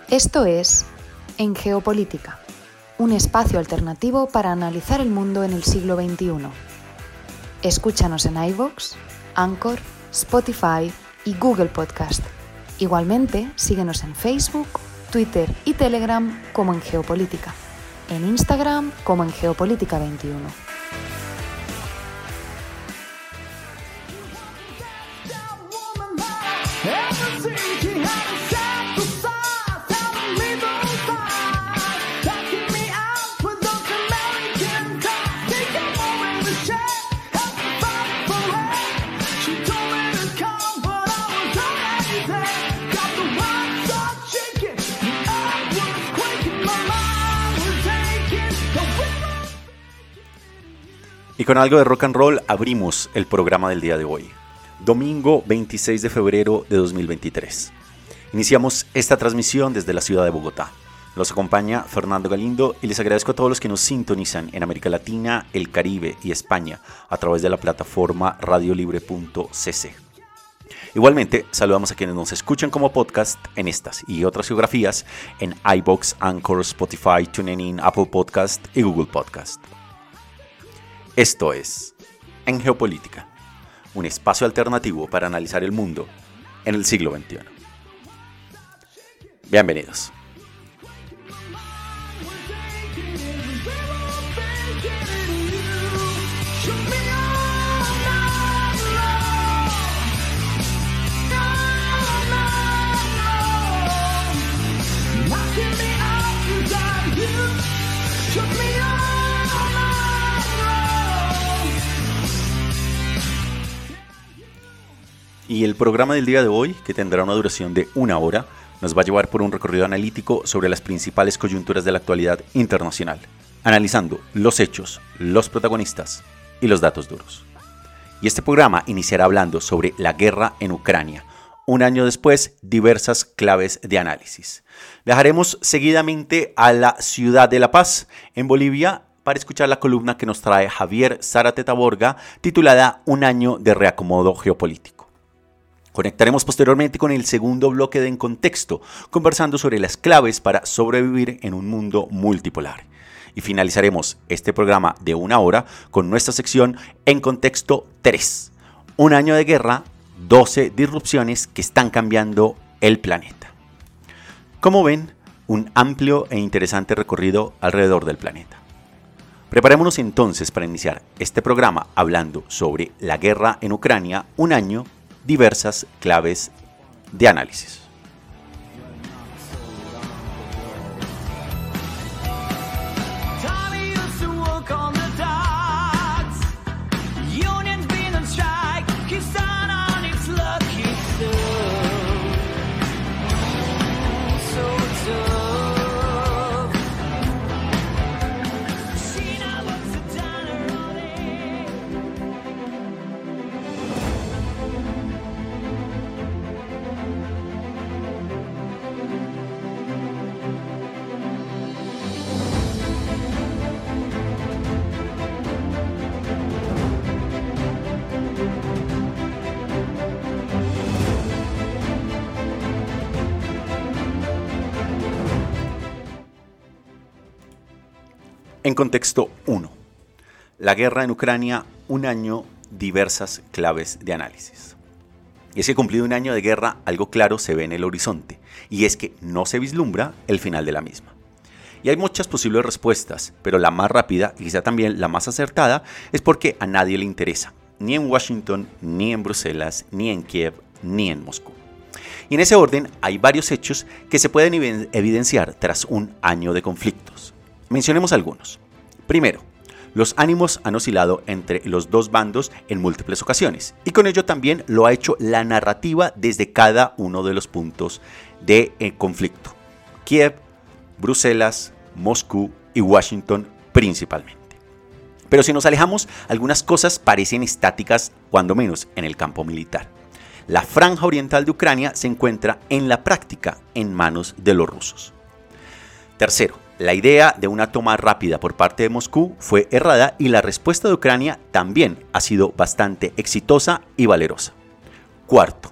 Esto es En Geopolítica, un espacio alternativo para analizar el mundo en el siglo XXI. Escúchanos en iVoox, Anchor, Spotify y Google Podcast. Igualmente, síguenos en Facebook, Twitter y Telegram como En Geopolítica, en Instagram como En Geopolítica 21. Y con algo de rock and roll abrimos el programa del día de hoy, domingo 26 de febrero de 2023. Iniciamos esta transmisión desde la ciudad de Bogotá. Los acompaña Fernando Galindo y les agradezco a todos los que nos sintonizan en América Latina, el Caribe y España a través de la plataforma radiolibre.cc. Igualmente, saludamos a quienes nos escuchan como podcast en estas y otras geografías en iVoox, Anchor, Spotify, TuneIn, Apple Podcast y Google Podcast. Esto es En Geopolítica, un espacio alternativo para analizar el mundo en el siglo XXI. Bienvenidos. Y el programa del día de hoy, que tendrá una duración de 1 hora, nos va a llevar por un recorrido analítico sobre las principales coyunturas de la actualidad internacional, analizando los hechos, los protagonistas y los datos duros. Y este programa iniciará hablando sobre la guerra en Ucrania. Un año después, diversas claves de análisis. Viajaremos seguidamente a la ciudad de La Paz, en Bolivia, para escuchar la columna que nos trae Javier Zárate Taborga, titulada Un año de reacomodo geopolítico. Conectaremos posteriormente con el segundo bloque de En Contexto, conversando sobre las claves para sobrevivir en un mundo multipolar. Y finalizaremos este programa de 1 hora con nuestra sección En Contexto 3. Un año de guerra, 12 disrupciones que están cambiando el planeta. Como ven, un amplio e interesante recorrido alrededor del planeta. Preparémonos entonces para iniciar este programa hablando sobre la guerra en Ucrania, un año, diversas claves de análisis. En Contexto 1. La guerra en Ucrania, un año, diversas claves de análisis. Y es que cumplido 1 año de guerra, algo claro se ve en el horizonte, y es que no se vislumbra el final de la misma. Y hay muchas posibles respuestas, pero la más rápida, y quizá también la más acertada, es porque a nadie le interesa, ni en Washington, ni en Bruselas, ni en Kiev, ni en Moscú. Y en ese orden hay varios hechos que se pueden evidenciar tras 1 año de conflictos. Mencionemos algunos. Primero, los ánimos han oscilado entre los dos bandos en múltiples ocasiones, y con ello también lo ha hecho la narrativa desde cada uno de los puntos de conflicto. Kiev, Bruselas, Moscú y Washington principalmente. Pero si nos alejamos, algunas cosas parecen estáticas, cuando menos en el campo militar. La franja oriental de Ucrania se encuentra en la práctica en manos de los rusos. Tercero, la idea de una toma rápida por parte de Moscú fue errada y la respuesta de Ucrania también ha sido bastante exitosa y valerosa. Cuarto,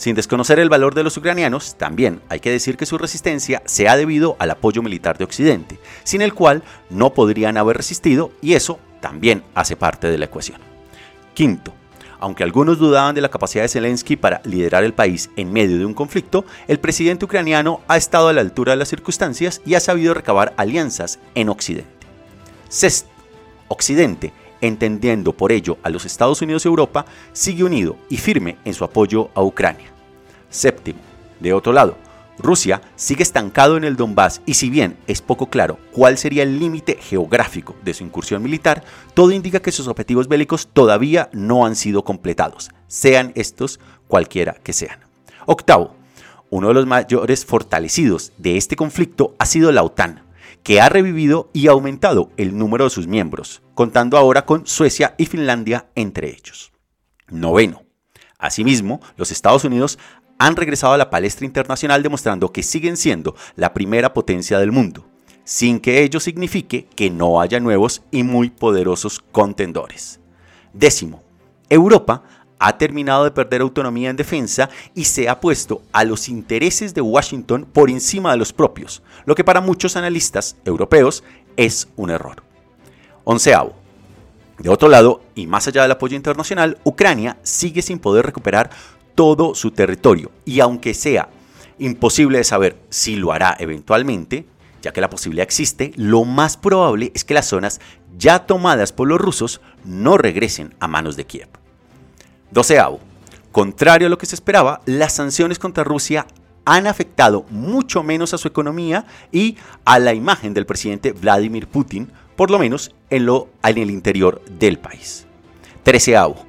Sin desconocer el valor de los ucranianos, también hay que decir que su resistencia se ha debido al apoyo militar de Occidente, sin el cual no podrían haber resistido, y eso también hace parte de la ecuación. Quinto, aunque algunos dudaban de la capacidad de Zelensky para liderar el país en medio de un conflicto, el presidente ucraniano ha estado a la altura de las circunstancias y ha sabido recabar alianzas en Occidente. Sexto, Occidente, entendiendo por ello a los Estados Unidos y Europa, sigue unido y firme en su apoyo a Ucrania. Séptimo, de otro lado, Rusia sigue estancado en el Donbass y si bien es poco claro cuál sería el límite geográfico de su incursión militar, todo indica que sus objetivos bélicos todavía no han sido completados, sean estos cualquiera que sean. Octavo, uno de los mayores fortalecidos de este conflicto ha sido la OTAN, que ha revivido y aumentado el número de sus miembros, contando ahora con Suecia y Finlandia entre ellos. Noveno, asimismo, los Estados Unidos han regresado a la palestra internacional demostrando que siguen siendo la primera potencia del mundo, sin que ello signifique que no haya nuevos y muy poderosos contendores. Décimo, Europa ha terminado de perder autonomía en defensa y se ha puesto a los intereses de Washington por encima de los propios, lo que para muchos analistas europeos es un error. Onceavo, de otro lado, y más allá del apoyo internacional, Ucrania sigue sin poder recuperar todo su territorio y aunque sea imposible de saber si lo hará eventualmente, ya que la posibilidad existe, lo más probable es que las zonas ya tomadas por los rusos no regresen a manos de Kiev. Doceavo, contrario a lo que se esperaba, las sanciones contra Rusia han afectado mucho menos a su economía y a la imagen del presidente Vladimir Putin, por lo menos en el interior del país. Treceavo,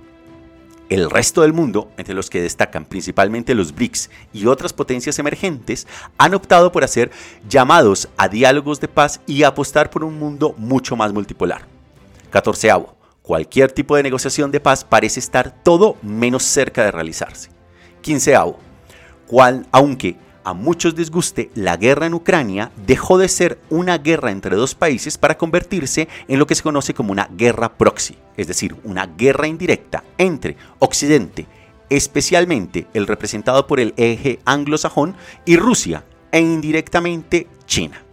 el resto del mundo, entre los que destacan principalmente los BRICS y otras potencias emergentes, han optado por hacer llamados a diálogos de paz y apostar por un mundo mucho más multipolar. Catorceavo, cualquier tipo de negociación de paz parece estar todo menos cerca de realizarse. Quinceavo, aunque a muchos disguste, la guerra en Ucrania dejó de ser una guerra entre dos países para convertirse en lo que se conoce como una guerra proxy, es decir, una guerra indirecta entre Occidente, especialmente el representado por el eje anglosajón, y Rusia, e indirectamente China.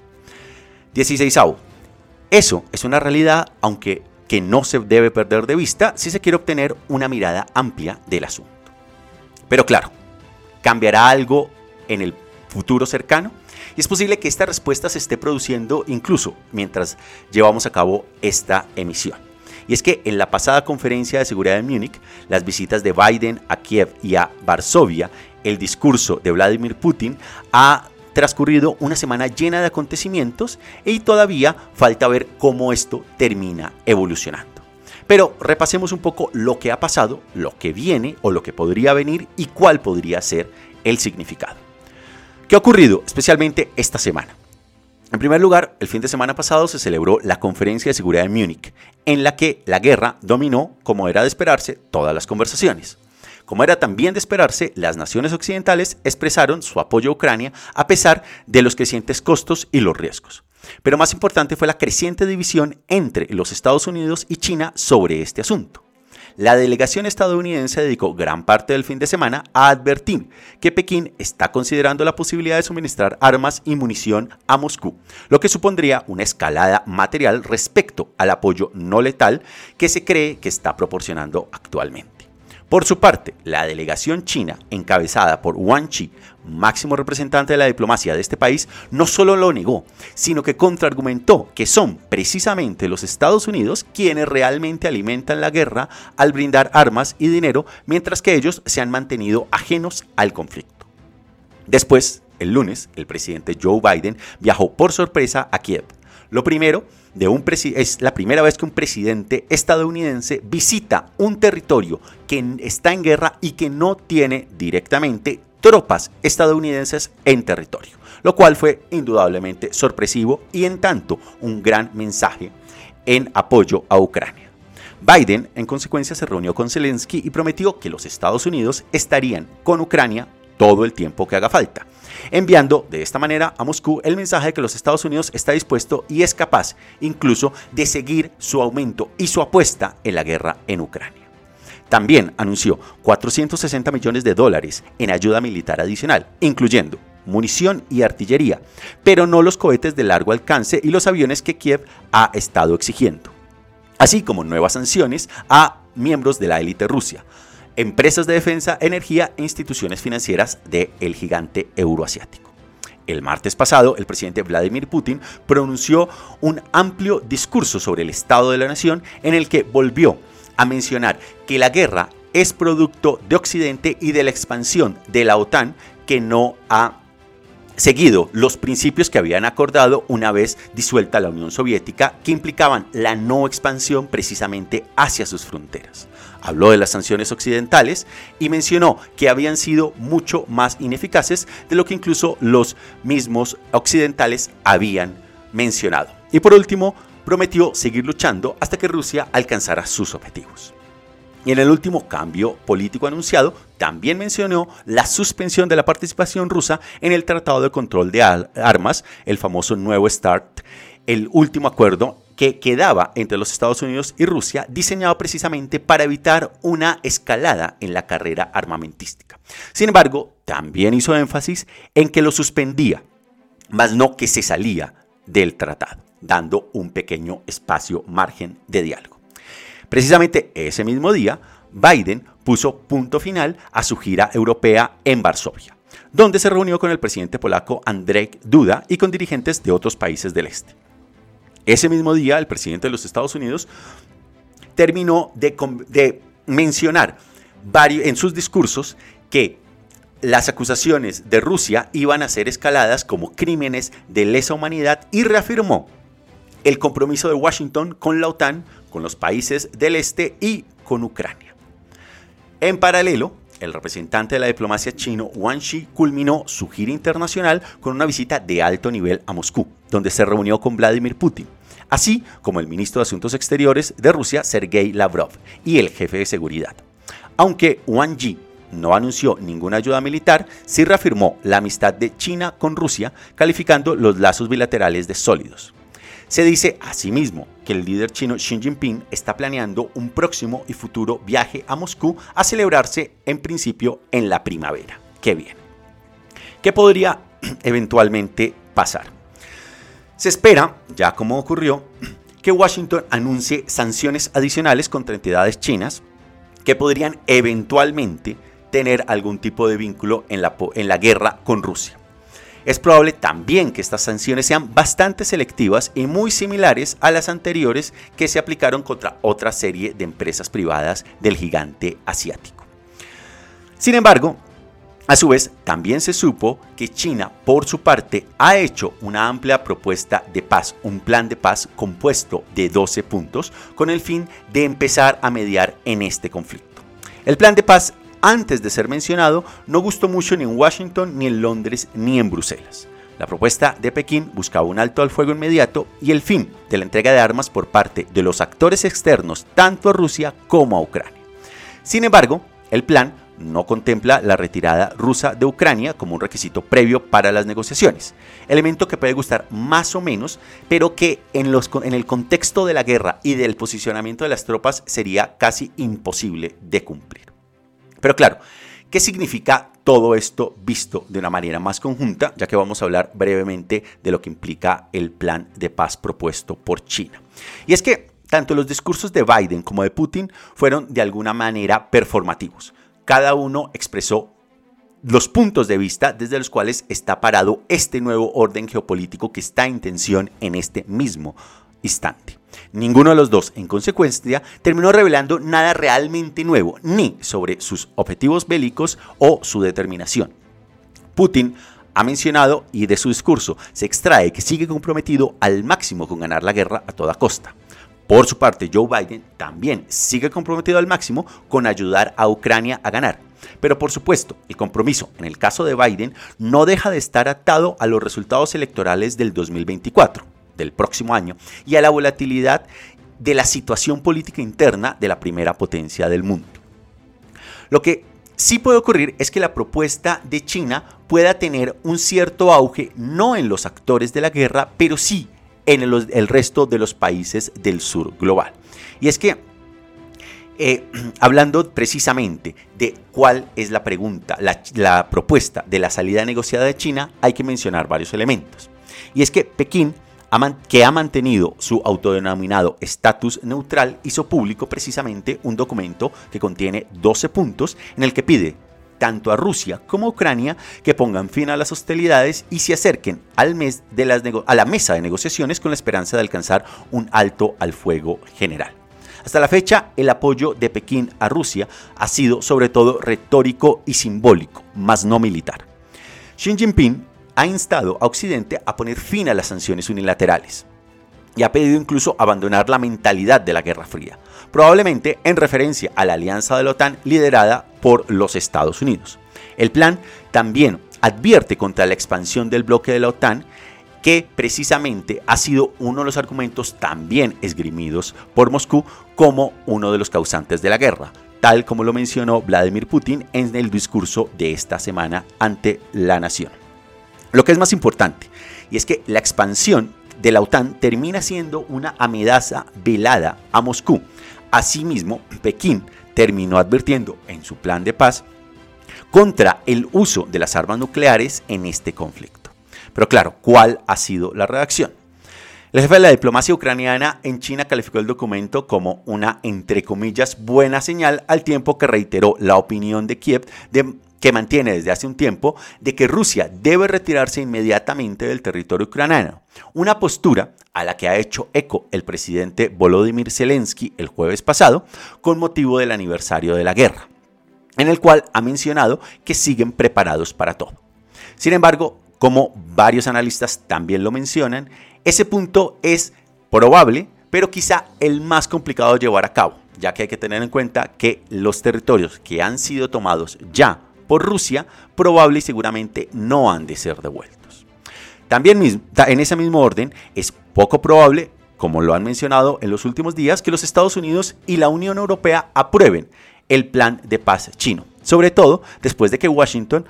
16avo, eso es una realidad, aunque que no se debe perder de vista si se quiere obtener una mirada amplia del asunto. Pero claro, ¿cambiará algo en el futuro cercano? Y es posible que esta respuesta se esté produciendo incluso mientras llevamos a cabo esta emisión. Y es que en la pasada conferencia de seguridad de Múnich, las visitas de Biden a Kiev y a Varsovia, el discurso de Vladimir Putin, ha transcurrido una semana llena de acontecimientos y todavía falta ver cómo esto termina evolucionando. Pero repasemos un poco lo que ha pasado, lo que viene o lo que podría venir y cuál podría ser el significado. ¿Qué ha ocurrido especialmente esta semana? En primer lugar, el fin de semana pasado se celebró la Conferencia de Seguridad de Múnich, en la que la guerra dominó, como era de esperarse, todas las conversaciones. Como era también de esperarse, las naciones occidentales expresaron su apoyo a Ucrania a pesar de los crecientes costos y los riesgos. Pero más importante fue la creciente división entre los Estados Unidos y China sobre este asunto. La delegación estadounidense dedicó gran parte del fin de semana a advertir que Pekín está considerando la posibilidad de suministrar armas y munición a Moscú, lo que supondría una escalada material respecto al apoyo no letal que se cree que está proporcionando actualmente. Por su parte, la delegación china, encabezada por Wang Yi, máximo representante de la diplomacia de este país, no solo lo negó, sino que contraargumentó que son precisamente los Estados Unidos quienes realmente alimentan la guerra al brindar armas y dinero, mientras que ellos se han mantenido ajenos al conflicto. Después, el lunes, el presidente Joe Biden viajó por sorpresa a Kiev. Lo primero es la primera vez que un presidente estadounidense visita un territorio que está en guerra y que no tiene directamente tropas estadounidenses en territorio, lo cual fue indudablemente sorpresivo y en tanto un gran mensaje en apoyo a Ucrania. Biden, en consecuencia, se reunió con Zelensky y prometió que los Estados Unidos estarían con Ucrania todo el tiempo que haga falta, enviando de esta manera a Moscú el mensaje de que los Estados Unidos está dispuesto y es capaz incluso de seguir su aumento y su apuesta en la guerra en Ucrania. También anunció $460 millones en ayuda militar adicional, incluyendo munición y artillería, pero no los cohetes de largo alcance y los aviones que Kiev ha estado exigiendo, así como nuevas sanciones a miembros de la élite rusa, empresas de defensa, energía e instituciones financieras del gigante euroasiático. El martes pasado, el presidente Vladimir Putin pronunció un amplio discurso sobre el estado de la nación en el que volvió a mencionar que la guerra es producto de Occidente y de la expansión de la OTAN, que no ha seguido los principios que habían acordado una vez disuelta la Unión Soviética, que implicaban la no expansión precisamente hacia sus fronteras. Habló de las sanciones occidentales y mencionó que habían sido mucho más ineficaces de lo que incluso los mismos occidentales habían mencionado. Y por último, prometió seguir luchando hasta que Rusia alcanzara sus objetivos. Y en el último cambio político anunciado, también mencionó la suspensión de la participación rusa en el Tratado de Control de Armas, el famoso Nuevo START, el último acuerdo que quedaba entre los Estados Unidos y Rusia, diseñado precisamente para evitar una escalada en la carrera armamentística. Sin embargo, también hizo énfasis en que lo suspendía, mas no que se salía del tratado, dando un pequeño espacio margen de diálogo. Precisamente ese mismo día, Biden puso punto final a su gira europea en Varsovia, donde se reunió con el presidente polaco Andrzej Duda y con dirigentes de otros países del este. Ese mismo día, el presidente de los Estados Unidos terminó de mencionar en sus discursos que las acusaciones de Rusia iban a ser escaladas como crímenes de lesa humanidad y reafirmó el compromiso de Washington con la OTAN, con los países del este y con Ucrania. En paralelo, el representante de la diplomacia chino Wang Yi culminó su gira internacional con una visita de alto nivel a Moscú, donde se reunió con Vladimir Putin, así como el ministro de Asuntos Exteriores de Rusia, Sergei Lavrov, y el jefe de seguridad. Aunque Wang Yi no anunció ninguna ayuda militar, sí reafirmó la amistad de China con Rusia, calificando los lazos bilaterales de sólidos. Se dice asimismo que el líder chino Xi Jinping está planeando un próximo y futuro viaje a Moscú a celebrarse en principio en la primavera que viene. ¿Qué podría eventualmente pasar? Se espera, ya como ocurrió, que Washington anuncie sanciones adicionales contra entidades chinas que podrían eventualmente tener algún tipo de vínculo en la guerra con Rusia. Es probable también que estas sanciones sean bastante selectivas y muy similares a las anteriores que se aplicaron contra otra serie de empresas privadas del gigante asiático. Sin embargo, a su vez, también se supo que China, por su parte, ha hecho una amplia propuesta de paz, un plan de paz compuesto de 12 puntos, con el fin de empezar a mediar en este conflicto. El plan de paz, antes de ser mencionado, no gustó mucho ni en Washington, ni en Londres, ni en Bruselas. La propuesta de Pekín buscaba un alto al fuego inmediato y el fin de la entrega de armas por parte de los actores externos, tanto a Rusia como a Ucrania. Sin embargo, el plan no contempla la retirada rusa de Ucrania como un requisito previo para las negociaciones, elemento que puede gustar más o menos, pero que en el contexto de la guerra y del posicionamiento de las tropas sería casi imposible de cumplir. Pero claro, ¿qué significa todo esto visto de una manera más conjunta? Ya que vamos a hablar brevemente de lo que implica el plan de paz propuesto por China. Y es que tanto los discursos de Biden como de Putin fueron de alguna manera performativos. Cada uno expresó los puntos de vista desde los cuales está parado este nuevo orden geopolítico que está en tensión en este mismo instante. Ninguno de los dos, en consecuencia, terminó revelando nada realmente nuevo, ni sobre sus objetivos bélicos o su determinación. Putin ha mencionado, y de su discurso se extrae, que sigue comprometido al máximo con ganar la guerra a toda costa. Por su parte, Joe Biden también sigue comprometido al máximo con ayudar a Ucrania a ganar. Pero por supuesto, el compromiso en el caso de Biden no deja de estar atado a los resultados electorales del 2024, del próximo año, y a la volatilidad de la situación política interna de la primera potencia del mundo. Lo que sí puede ocurrir es que la propuesta de China pueda tener un cierto auge, no en los actores de la guerra, pero sí en el resto de los países del sur global. Y es que Hablando precisamente de cuál es la pregunta, la propuesta de la salida negociada de China, hay que mencionar varios elementos. Y es que Pekín, que ha mantenido su autodenominado estatus neutral, hizo público precisamente un documento que contiene 12 puntos en el que pide tanto a Rusia como a Ucrania que pongan fin a las hostilidades y se acerquen a la mesa de negociaciones con la esperanza de alcanzar un alto al fuego general. Hasta la fecha, el apoyo de Pekín a Rusia ha sido sobre todo retórico y simbólico, más no militar. Xi Jinping ha instado a Occidente a poner fin a las sanciones unilaterales y ha pedido incluso abandonar la mentalidad de la Guerra Fría, probablemente en referencia a la alianza de la OTAN liderada por los Estados Unidos. El plan también advierte contra la expansión del bloque de la OTAN, que precisamente ha sido uno de los argumentos también esgrimidos por Moscú como uno de los causantes de la guerra, tal como lo mencionó Vladimir Putin en el discurso de esta semana ante la nación. Lo que es más importante, y es que la expansión de la OTAN termina siendo una amenaza velada a Moscú. Asimismo, Pekín terminó advirtiendo en su plan de paz contra el uso de las armas nucleares en este conflicto. Pero claro, ¿cuál ha sido la reacción? El jefe de la diplomacia ucraniana en China calificó el documento como una, entre comillas, buena señal, al tiempo que reiteró la opinión de Kiev que mantiene desde hace un tiempo de que Rusia debe retirarse inmediatamente del territorio ucraniano, una postura a la que ha hecho eco el presidente Volodymyr Zelensky el jueves pasado con motivo del aniversario de la guerra, en el cual ha mencionado que siguen preparados para todo. Sin embargo, como varios analistas también lo mencionan, ese punto es probable, pero quizá el más complicado de llevar a cabo, ya que hay que tener en cuenta que los territorios que han sido tomados ya por Rusia, probable y seguramente no han de ser devueltos. También en ese mismo orden, es poco probable, como lo han mencionado en los últimos días, que los Estados Unidos y la Unión Europea aprueben el plan de paz chino, sobre todo después de que Washington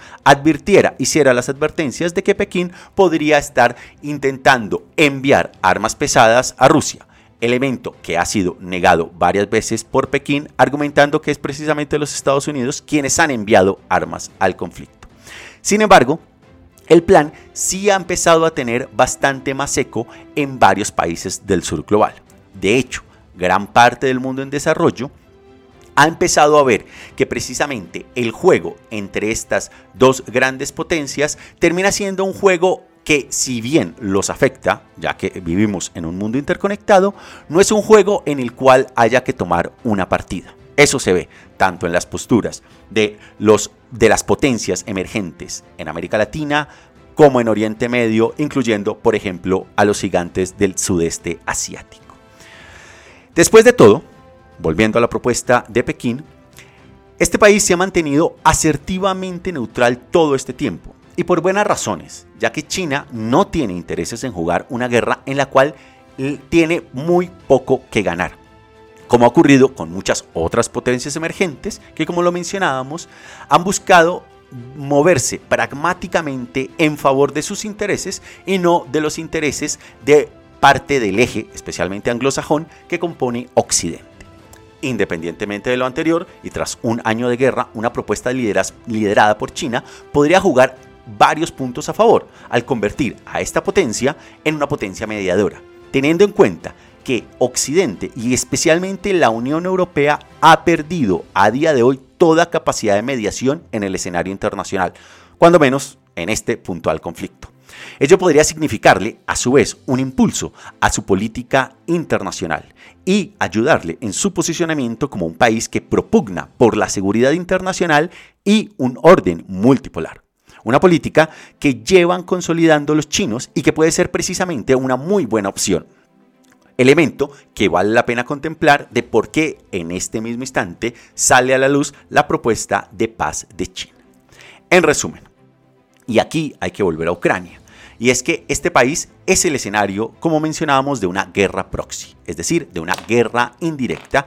hiciera las advertencias de que Pekín podría estar intentando enviar armas pesadas a Rusia, elemento que ha sido negado varias veces por Pekín, argumentando que es precisamente los Estados Unidos quienes han enviado armas al conflicto. Sin embargo, el plan sí ha empezado a tener bastante más eco en varios países del sur global. De hecho, gran parte del mundo en desarrollo ha empezado a ver que precisamente el juego entre estas dos grandes potencias termina siendo un juego que, si bien los afecta, ya que vivimos en un mundo interconectado, no es un juego en el cual haya que tomar una partida. Eso se ve tanto en las posturas de las potencias emergentes en América Latina como en Oriente Medio, incluyendo, por ejemplo, a los gigantes del sudeste asiático. Después de todo, volviendo a la propuesta de Pekín, este país se ha mantenido asertivamente neutral todo este tiempo, y por buenas razones, ya que China no tiene intereses en jugar una guerra en la cual tiene muy poco que ganar, como ha ocurrido con muchas otras potencias emergentes que, como lo mencionábamos, han buscado moverse pragmáticamente en favor de sus intereses y no de los intereses de parte del eje, especialmente anglosajón, que compone Occidente. Independientemente de lo anterior, y tras un año de guerra, una propuesta liderada por China podría jugar varios puntos a favor al convertir a esta potencia en una potencia mediadora, teniendo en cuenta que Occidente y especialmente la Unión Europea ha perdido a día de hoy toda capacidad de mediación en el escenario internacional, cuando menos en este puntual conflicto. Ello podría significarle, a su vez, un impulso a su política internacional y ayudarle en su posicionamiento como un país que propugna por la seguridad internacional y un orden multipolar. Una política que llevan consolidando los chinos y que puede ser precisamente una muy buena opción. Elemento que vale la pena contemplar de por qué en este mismo instante sale a la luz la propuesta de paz de China. En resumen, y aquí hay que volver a Ucrania, y es que este país es el escenario, como mencionábamos, de una guerra proxy, es decir, de una guerra indirecta,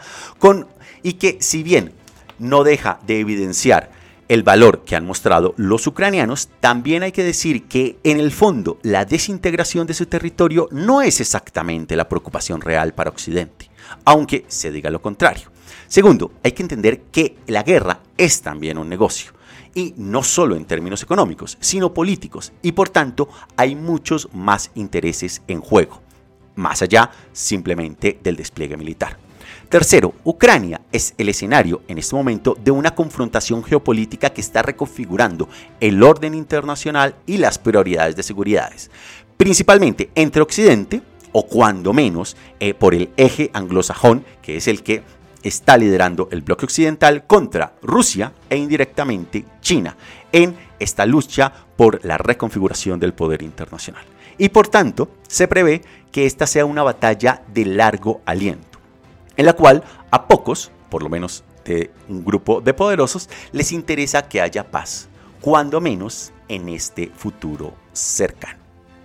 y que si bien no deja de evidenciar el valor que han mostrado los ucranianos, también hay que decir que en el fondo la desintegración de su territorio no es exactamente la preocupación real para Occidente, aunque se diga lo contrario. Segundo, hay que entender que la guerra es también un negocio. Y no solo en términos económicos, sino políticos. Y por tanto, hay muchos más intereses en juego, más allá simplemente del despliegue militar. Tercero, Ucrania es el escenario en este momento de una confrontación geopolítica que está reconfigurando el orden internacional y las prioridades de seguridad, principalmente entre Occidente, o cuando menos por el eje anglosajón, que es el que está liderando el bloque occidental, contra Rusia e indirectamente China, en esta lucha por la reconfiguración del poder internacional. Y por tanto, se prevé que esta sea una batalla de largo aliento, en la cual a pocos, por lo menos de un grupo de poderosos, les interesa que haya paz, cuando menos en este futuro cercano.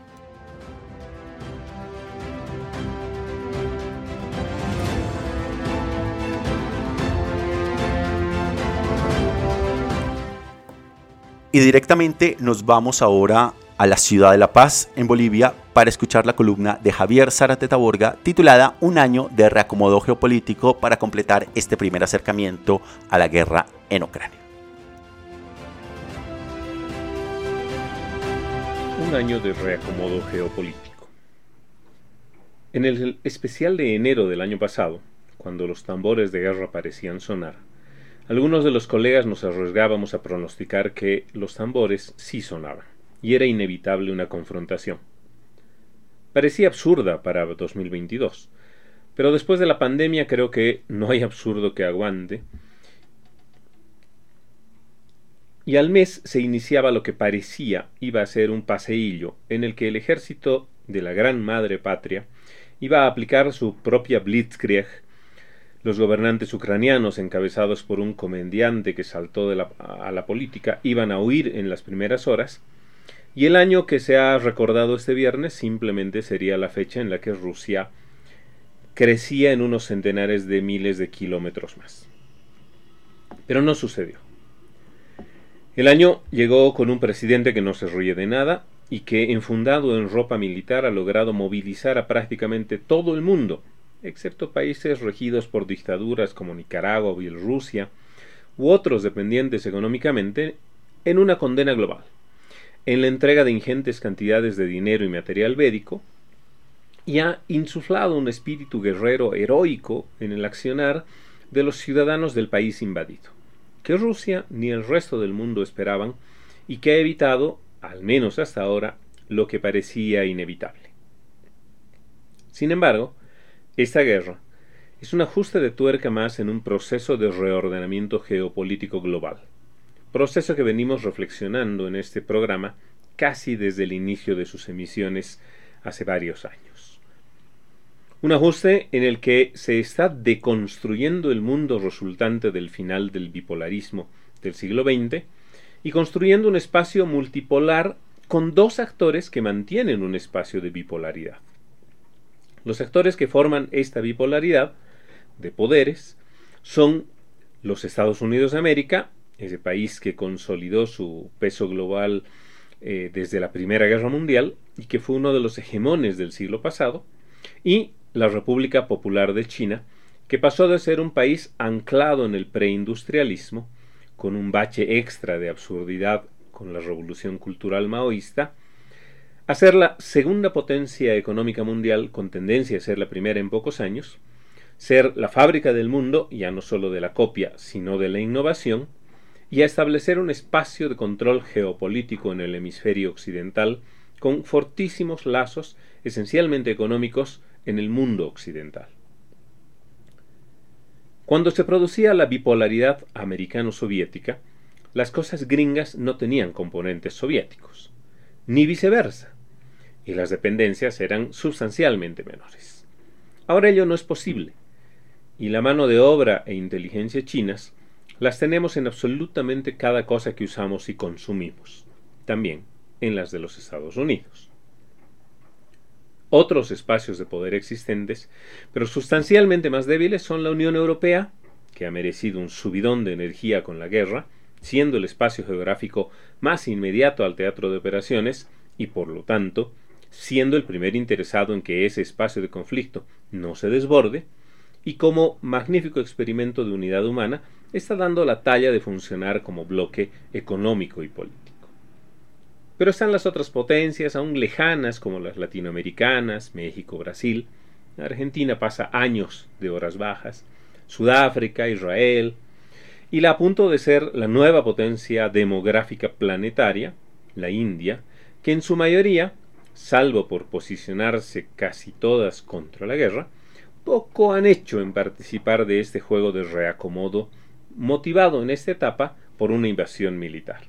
Y directamente nos vamos ahora a la ciudad de La Paz, en Bolivia, para escuchar la columna de Javier Zárate Taborga titulada Un año de reacomodo geopolítico para completar este primer acercamiento a la guerra en Ucrania. Un año de reacomodo geopolítico. En el especial de enero del año pasado, cuando los tambores de guerra parecían sonar, algunos de los colegas nos arriesgábamos a pronosticar que los tambores sí sonaban, y era inevitable una confrontación. Parecía absurda para 2022, pero después de la pandemia creo que no hay absurdo que aguante, y al mes se iniciaba lo que parecía iba a ser un paseillo en el que el ejército de la gran madre patria iba a aplicar su propia blitzkrieg. Los gobernantes ucranianos, encabezados por un comediante que saltó a la política, iban a huir en las primeras horas, y el año que se ha recordado este viernes simplemente sería la fecha en la que Rusia crecía en unos centenares de miles de kilómetros más. Pero no sucedió. El año llegó con un presidente que no se ríe de nada y que, enfundado en ropa militar, ha logrado movilizar a prácticamente todo el mundo, excepto países regidos por dictaduras como Nicaragua o Bielorrusia, u otros dependientes económicamente, en una condena global, en la entrega de ingentes cantidades de dinero y material bélico, y ha insuflado un espíritu guerrero heroico en el accionar de los ciudadanos del país invadido, que Rusia ni el resto del mundo esperaban y que ha evitado, al menos hasta ahora, lo que parecía inevitable. Sin embargo, esta guerra es un ajuste de tuerca más en un proceso de reordenamiento geopolítico global, proceso que venimos reflexionando en este programa casi desde el inicio de sus emisiones hace varios años. Un ajuste en el que se está deconstruyendo el mundo resultante del final del bipolarismo del siglo XX y construyendo un espacio multipolar con dos actores que mantienen un espacio de bipolaridad. Los actores que forman esta bipolaridad de poderes son los Estados Unidos de América, ese país que consolidó su peso global desde la Primera Guerra Mundial y que fue uno de los hegemones del siglo pasado, y la República Popular de China, que pasó de ser un país anclado en el preindustrialismo, con un bache extra de absurdidad con la revolución cultural maoísta, a ser la segunda potencia económica mundial con tendencia a ser la primera en pocos años, ser la fábrica del mundo, ya no solo de la copia, sino de la innovación, y a establecer un espacio de control geopolítico en el hemisferio occidental con fortísimos lazos, esencialmente económicos, en el mundo occidental. Cuando se producía la bipolaridad americano-soviética, las cosas gringas no tenían componentes soviéticos, ni viceversa, y las dependencias eran sustancialmente menores. Ahora ello no es posible, y la mano de obra e inteligencia chinas las tenemos en absolutamente cada cosa que usamos y consumimos, también en las de los Estados Unidos. Otros espacios de poder existentes, pero sustancialmente más débiles, son la Unión Europea, que ha merecido un subidón de energía con la guerra, siendo el espacio geográfico más inmediato al teatro de operaciones y, por lo tanto, siendo el primer interesado en que ese espacio de conflicto no se desborde, y como magnífico experimento de unidad humana está dando la talla de funcionar como bloque económico y político. Pero están las otras potencias aún lejanas como las latinoamericanas, México, Brasil. Argentina pasa años de horas bajas, Sudáfrica, Israel, y la a punto de ser la nueva potencia demográfica planetaria, la India, que en su mayoría, salvo por posicionarse casi todas contra la guerra, poco han hecho en participar de este juego de reacomodo, motivado en esta etapa por una invasión militar.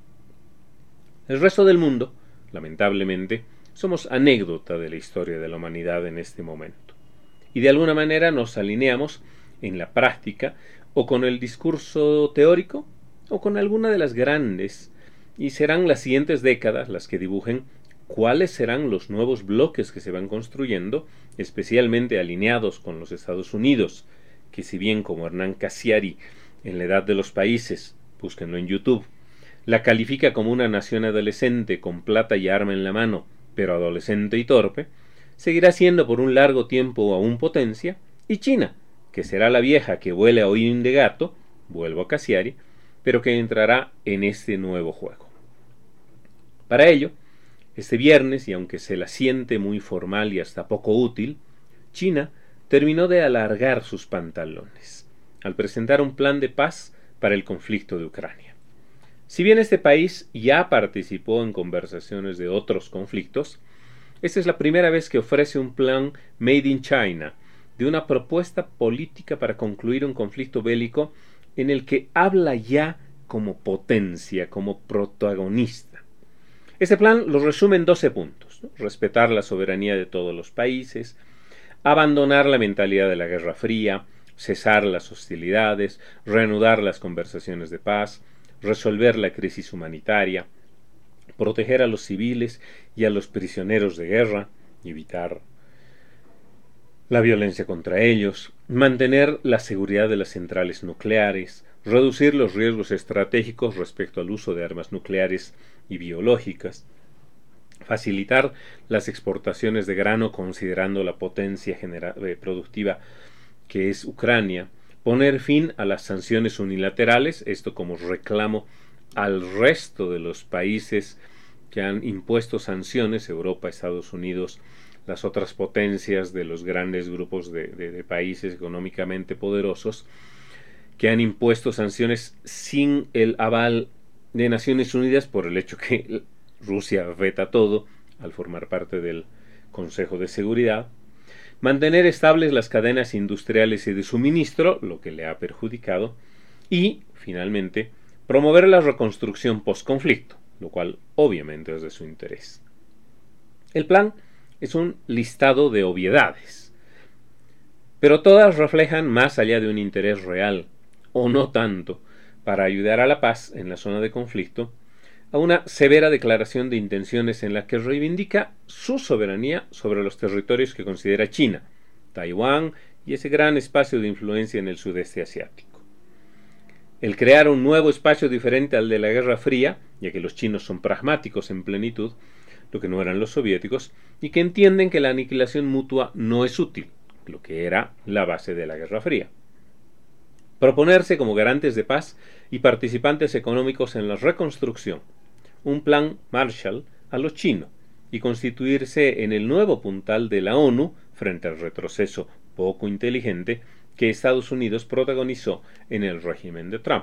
El resto del mundo, lamentablemente, somos anécdota de la historia de la humanidad en este momento, y de alguna manera nos alineamos en la práctica o con el discurso teórico o con alguna de las grandes, y serán las siguientes décadas las que dibujen cuáles serán los nuevos bloques que se van construyendo, especialmente alineados con los Estados Unidos, que si bien como Hernán Cassiari en La Edad de los Países, búsquenlo en YouTube, la califica como una nación adolescente con plata y arma en la mano, pero adolescente y torpe, seguirá siendo por un largo tiempo aún potencia, y China, que será la vieja que huele a oído de gato, vuelvo a Cassiari, pero que entrará en este nuevo juego. Para ello, este viernes, y aunque se la siente muy formal y hasta poco útil, China terminó de alargar sus pantalones, al presentar un plan de paz para el conflicto de Ucrania. Si bien este país ya participó en conversaciones de otros conflictos, esta es la primera vez que ofrece un plan Made in China, de una propuesta política para concluir un conflicto bélico en el que habla ya como potencia, como protagonista. Este plan lo resume en 12 puntos, ¿no? Respetar la soberanía de todos los países, abandonar la mentalidad de la Guerra Fría, cesar las hostilidades, reanudar las conversaciones de paz, resolver la crisis humanitaria, proteger a los civiles y a los prisioneros de guerra, evitar la violencia contra ellos, mantener la seguridad de las centrales nucleares, reducir los riesgos estratégicos respecto al uso de armas nucleares y biológicas, facilitar las exportaciones de grano considerando la potencia productiva que es Ucrania, poner fin a las sanciones unilaterales, esto como reclamo al resto de los países que han impuesto sanciones, Europa, Estados Unidos, las otras potencias de los grandes grupos de países económicamente poderosos, que han impuesto sanciones sin el aval de Naciones Unidas por el hecho que Rusia veta todo al formar parte del Consejo de Seguridad, mantener estables las cadenas industriales y de suministro, lo que le ha perjudicado, y, finalmente, promover la reconstrucción post-conflicto, lo cual obviamente es de su interés. El plan es un listado de obviedades, pero todas reflejan más allá de un interés real, o no tanto, para ayudar a la paz en la zona de conflicto, a una severa declaración de intenciones en la que reivindica su soberanía sobre los territorios que considera China, Taiwán y ese gran espacio de influencia en el sudeste asiático. El crear un nuevo espacio diferente al de la Guerra Fría, ya que los chinos son pragmáticos en plenitud, lo que no eran los soviéticos, y que entienden que la aniquilación mutua no es útil, lo que era la base de la Guerra Fría. Proponerse como garantes de paz y participantes económicos en la reconstrucción, un plan Marshall a lo chino, y constituirse en el nuevo puntal de la ONU frente al retroceso poco inteligente que Estados Unidos protagonizó en el régimen de Trump.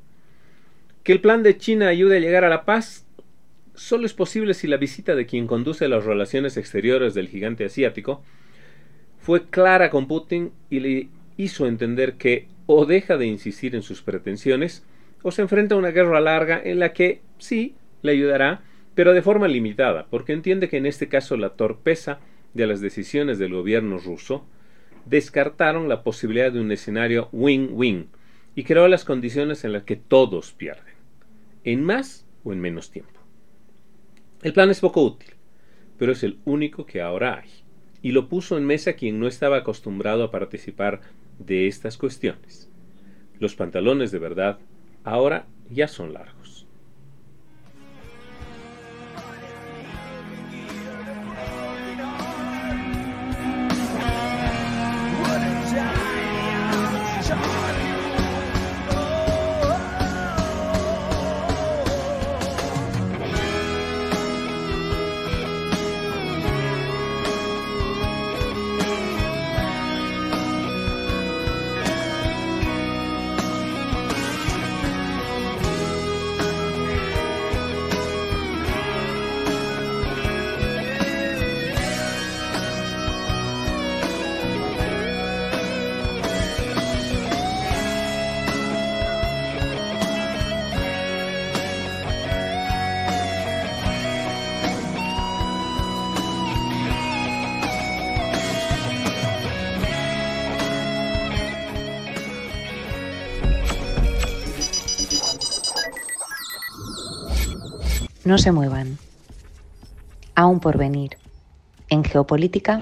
Que el plan de China ayude a llegar a la paz solo es posible si la visita de quien conduce las relaciones exteriores del gigante asiático fue clara con Putin y le hizo entender que o deja de insistir en sus pretensiones o se enfrenta a una guerra larga en la que sí le ayudará, pero de forma limitada, porque entiende que en este caso la torpeza de las decisiones del gobierno ruso descartaron la posibilidad de un escenario win-win y creó las condiciones en las que todos pierden, en más o en menos tiempo. El plan es poco útil, pero es el único que ahora hay, y lo puso en mesa quien no estaba acostumbrado a participar de estas cuestiones. Los pantalones de verdad ahora ya son largos. No se muevan. Aún por venir. En Geopolítica.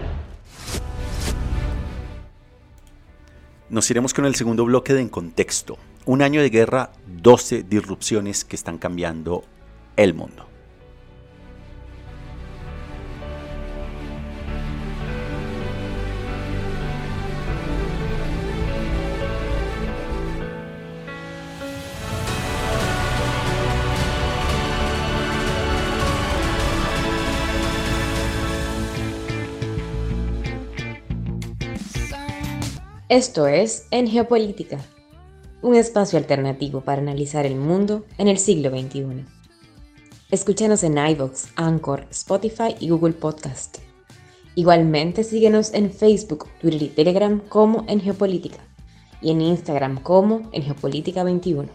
Nos iremos con el segundo bloque de En Contexto. Un año de guerra, 12 disrupciones que están cambiando el mundo. Esto es En Geopolítica, un espacio alternativo para analizar el mundo en el siglo XXI. Escúchanos en iVoox, Anchor, Spotify y Google Podcast. Igualmente síguenos en Facebook, Twitter y Telegram como En Geopolítica y en Instagram como En Geopolítica 21.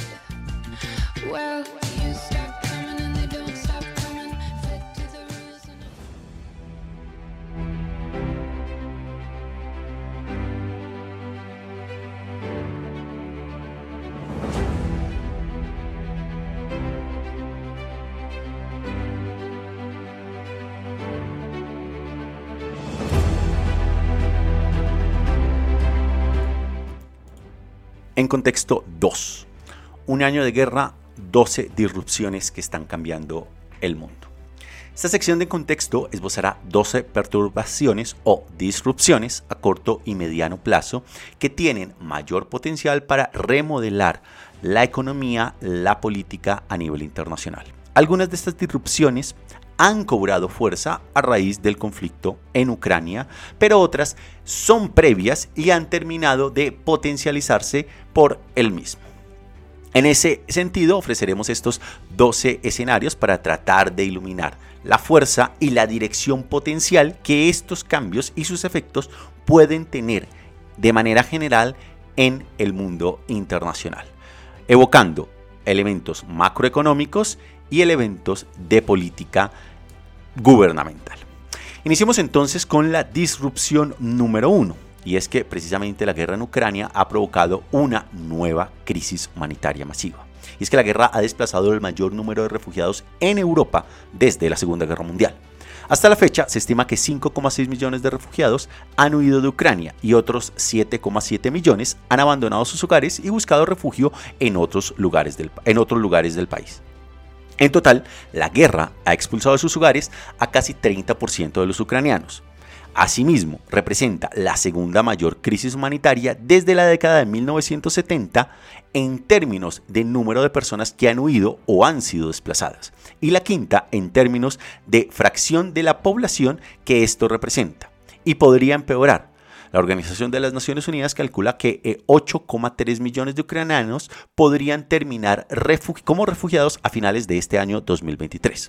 En Contexto 2. Un año de guerra, 12 disrupciones que están cambiando el mundo. Esta sección de Contexto esbozará 12 perturbaciones o disrupciones a corto y mediano plazo que tienen mayor potencial para remodelar la economía, la política a nivel internacional. Algunas de estas disrupciones han cobrado fuerza a raíz del conflicto en Ucrania, pero otras son previas y han terminado de potencializarse por el mismo. En ese sentido, ofreceremos estos 12 escenarios para tratar de iluminar la fuerza y la dirección potencial que estos cambios y sus efectos pueden tener de manera general en el mundo internacional, evocando elementos macroeconómicos y elementos de política gubernamental. Iniciemos entonces con la disrupción número 1, y es que precisamente la guerra en Ucrania ha provocado una nueva crisis humanitaria masiva. Y es que la guerra ha desplazado el mayor número de refugiados en Europa desde la Segunda Guerra Mundial. Hasta la fecha se estima que 5,6 millones de refugiados han huido de Ucrania y otros 7,7 millones han abandonado sus hogares y buscado refugio en otros lugares del país. En total, la guerra ha expulsado de sus hogares a casi 30% de los ucranianos. Asimismo, representa la segunda mayor crisis humanitaria desde la década de 1970 en términos de número de personas que han huido o han sido desplazadas, y la quinta en términos de fracción de la población que esto representa, y podría empeorar. La Organización de las Naciones Unidas calcula que 8,3 millones de ucranianos podrían terminar como refugiados a finales de este año 2023.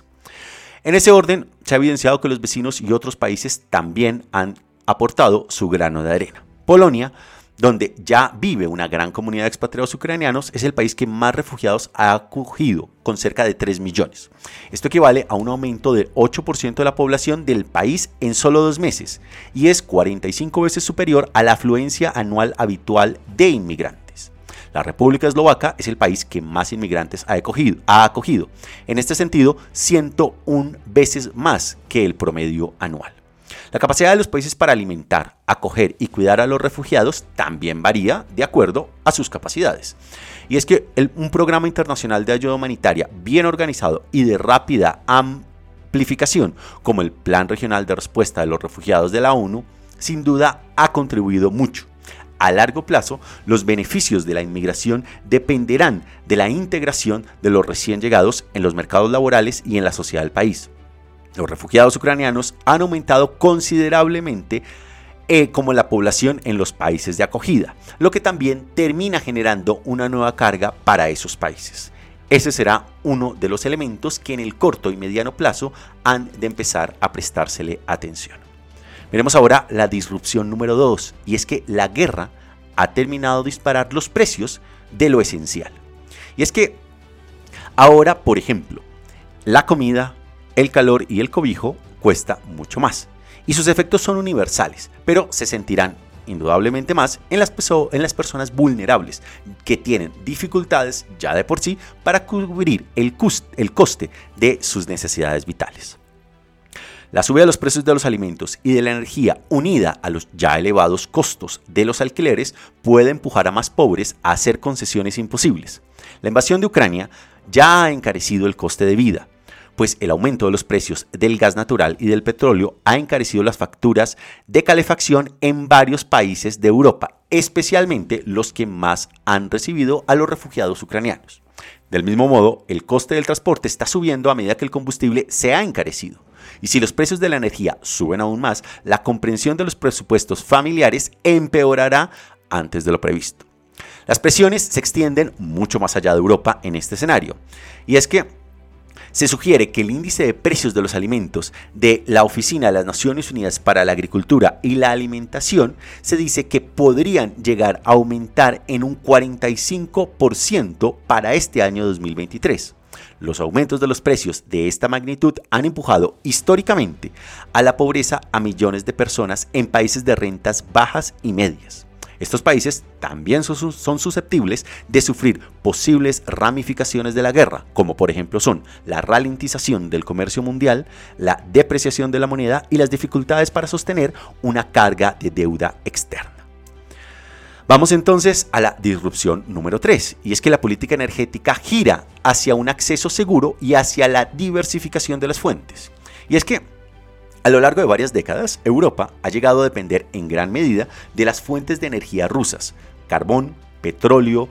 En ese orden, se ha evidenciado que los vecinos y otros países también han aportado su grano de arena. Polonia, donde ya vive una gran comunidad de expatriados ucranianos, es el país que más refugiados ha acogido, con cerca de 3 millones. Esto equivale a un aumento del 8% de la población del país en solo 2 meses y es 45 veces superior a la afluencia anual habitual de inmigrantes. La República Eslovaca es el país que más inmigrantes ha acogido. En este sentido, 101 veces más que el promedio anual. La capacidad de los países para alimentar, acoger y cuidar a los refugiados también varía de acuerdo a sus capacidades. Y es que un programa internacional de ayuda humanitaria bien organizado y de rápida amplificación, como el Plan Regional de Respuesta de los Refugiados de la ONU, sin duda ha contribuido mucho. A largo plazo, los beneficios de la inmigración dependerán de la integración de los recién llegados en los mercados laborales y en la sociedad del país. Los refugiados ucranianos han aumentado considerablemente como la población en los países de acogida, lo que también termina generando una nueva carga para esos países. Ese será uno de los elementos que en el corto y mediano plazo han de empezar a prestársele atención. Veremos ahora la disrupción número 2, y es que la guerra ha terminado de disparar los precios de lo esencial. Y es que ahora, por ejemplo, la comida, el calor y el cobijo cuesta mucho más y sus efectos son universales, pero se sentirán indudablemente más en las personas vulnerables que tienen dificultades ya de por sí para cubrir el coste de sus necesidades vitales. La subida de los precios de los alimentos y de la energía, unida a los ya elevados costos de los alquileres, puede empujar a más pobres a hacer concesiones imposibles. La invasión de Ucrania ya ha encarecido el coste de vida, pues el aumento de los precios del gas natural y del petróleo ha encarecido las facturas de calefacción en varios países de Europa, especialmente los que más han recibido a los refugiados ucranianos. Del mismo modo, el coste del transporte está subiendo a medida que el combustible se ha encarecido. Y si los precios de la energía suben aún más, la comprensión de los presupuestos familiares empeorará antes de lo previsto. Las presiones se extienden mucho más allá de Europa en este escenario. Y es que se sugiere que el índice de precios de los alimentos de la Oficina de las Naciones Unidas para la Agricultura y la Alimentación se dice que podrían llegar a aumentar en un 45% para este año 2023. Los aumentos de los precios de esta magnitud han empujado históricamente a la pobreza a millones de personas en países de rentas bajas y medias. Estos países también son susceptibles de sufrir posibles ramificaciones de la guerra, como por ejemplo son la ralentización del comercio mundial, la depreciación de la moneda y las dificultades para sostener una carga de deuda externa. Vamos entonces a la disrupción número 3, y es que la política energética gira hacia un acceso seguro y hacia la diversificación de las fuentes. Y es que a lo largo de varias décadas, Europa ha llegado a depender en gran medida de las fuentes de energía rusas, carbón, petróleo,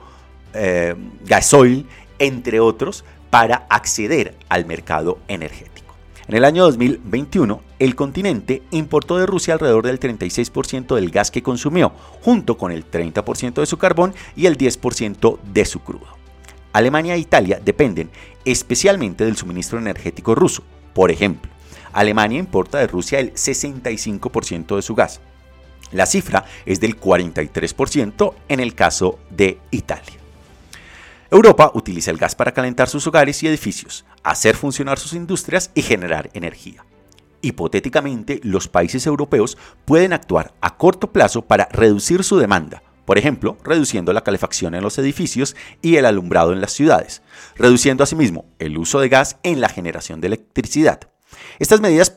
gasoil, entre otros, para acceder al mercado energético. En el año 2021, el continente importó de Rusia alrededor del 36% del gas que consumió, junto con el 30% de su carbón y el 10% de su crudo. Alemania e Italia dependen especialmente del suministro energético ruso. Por ejemplo, Alemania importa de Rusia el 65% de su gas. La cifra es del 43% en el caso de Italia. Europa utiliza el gas para calentar sus hogares y edificios, hacer funcionar sus industrias y generar energía. Hipotéticamente, los países europeos pueden actuar a corto plazo para reducir su demanda, por ejemplo, reduciendo la calefacción en los edificios y el alumbrado en las ciudades, reduciendo asimismo el uso de gas en la generación de electricidad. Estas medidas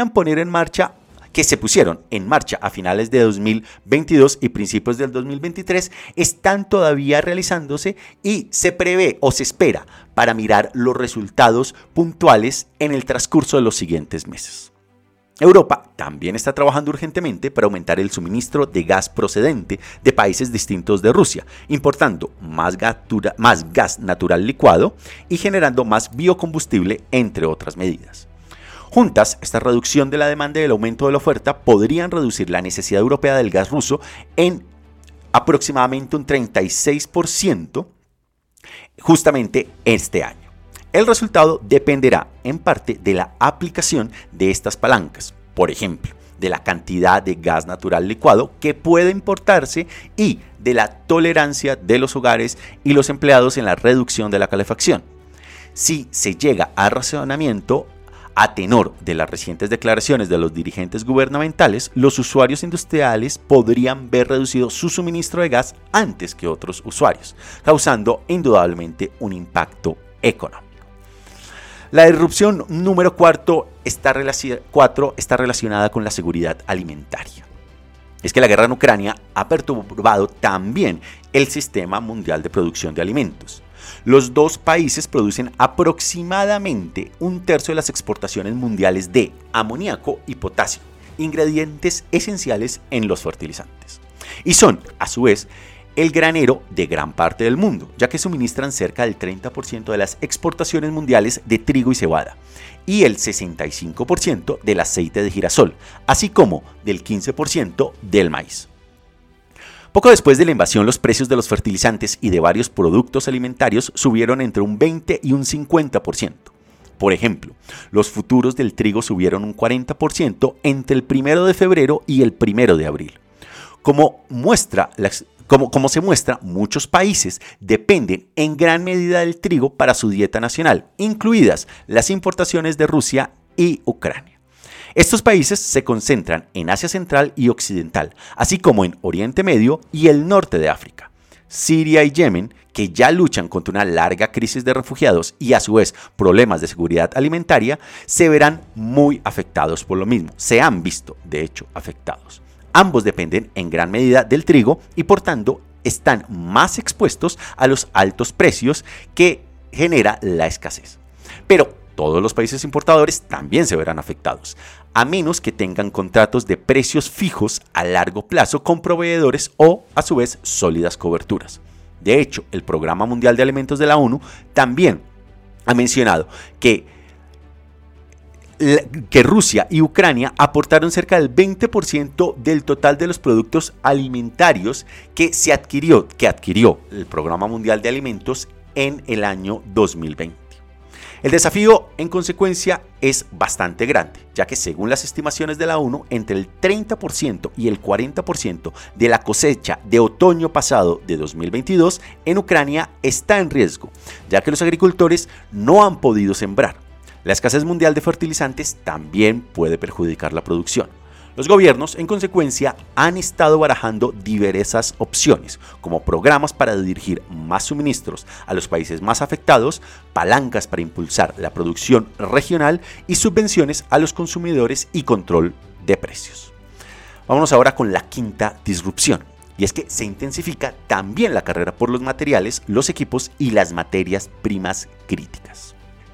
que se pusieron en marcha a finales de 2022 y principios del 2023, están todavía realizándose y se prevé o se espera para mirar los resultados puntuales en el transcurso de los siguientes meses. Europa también está trabajando urgentemente para aumentar el suministro de gas procedente de países distintos de Rusia, importando más gas natural licuado y generando más biocombustible, entre otras medidas. Juntas, esta reducción de la demanda y el aumento de la oferta podrían reducir la necesidad europea del gas ruso en aproximadamente un 36% justamente este año. El resultado dependerá en parte de la aplicación de estas palancas, por ejemplo, de la cantidad de gas natural licuado que puede importarse y de la tolerancia de los hogares y los empleados en la reducción de la calefacción. Si se llega a racionamiento, a tenor de las recientes declaraciones de los dirigentes gubernamentales, los usuarios industriales podrían ver reducido su suministro de gas antes que otros usuarios, causando indudablemente un impacto económico. La disrupción número 4 está relacionada con la seguridad alimentaria. Es que la guerra en Ucrania ha perturbado también el sistema mundial de producción de alimentos. Los dos países producen aproximadamente un tercio de las exportaciones mundiales de amoníaco y potasio, ingredientes esenciales en los fertilizantes. Y son, a su vez, el granero de gran parte del mundo, ya que suministran cerca del 30% de las exportaciones mundiales de trigo y cebada, y el 65% del aceite de girasol, así como del 15% del maíz. Poco después de la invasión, los precios de los fertilizantes y de varios productos alimentarios subieron entre un 20 y un 50%. Por ejemplo, los futuros del trigo subieron un 40% entre el 1 de febrero y el 1 de abril. Como se muestra, muchos países dependen en gran medida del trigo para su dieta nacional, incluidas las importaciones de Rusia y Ucrania. Estos países se concentran en Asia Central y Occidental, así como en Oriente Medio y el norte de África. Siria y Yemen, que ya luchan contra una larga crisis de refugiados y a su vez problemas de seguridad alimentaria, se verán muy afectados por lo mismo. Se han visto, de hecho, afectados. Ambos dependen en gran medida del trigo y por tanto están más expuestos a los altos precios que genera la escasez. Pero todos los países importadores también se verán afectados, a menos que tengan contratos de precios fijos a largo plazo con proveedores o, a su vez, sólidas coberturas. De hecho, el Programa Mundial de Alimentos de la ONU también ha mencionado que Rusia y Ucrania aportaron cerca del 20% del total de los productos alimentarios que adquirió el Programa Mundial de Alimentos en el año 2020. El desafío, en consecuencia, es bastante grande, ya que según las estimaciones de la ONU, entre el 30% y el 40% de la cosecha de otoño pasado de 2022 en Ucrania está en riesgo, ya que los agricultores no han podido sembrar. La escasez mundial de fertilizantes también puede perjudicar la producción. Los gobiernos, en consecuencia, han estado barajando diversas opciones, como programas para dirigir más suministros a los países más afectados, palancas para impulsar la producción regional y subvenciones a los consumidores y control de precios. Vámonos ahora con la quinta disrupción, y es que se intensifica también la carrera por los materiales, los equipos y las materias primas críticas.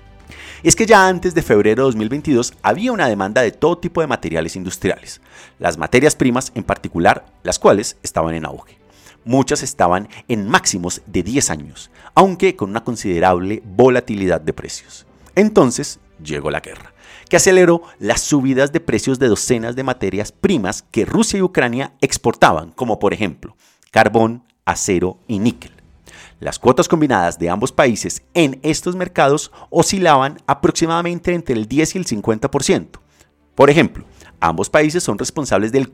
Es que ya antes de febrero de 2022 había una demanda de todo tipo de materiales industriales, las materias primas en particular, las cuales estaban en auge. Muchas estaban en máximos de 10 años, aunque con una considerable volatilidad de precios. Entonces llegó la guerra, que aceleró las subidas de precios de docenas de materias primas que Rusia y Ucrania exportaban, como por ejemplo carbón, acero y níquel. Las cuotas combinadas de ambos países en estos mercados oscilaban aproximadamente entre el 10 y el 50%. Por ejemplo, ambos países son responsables del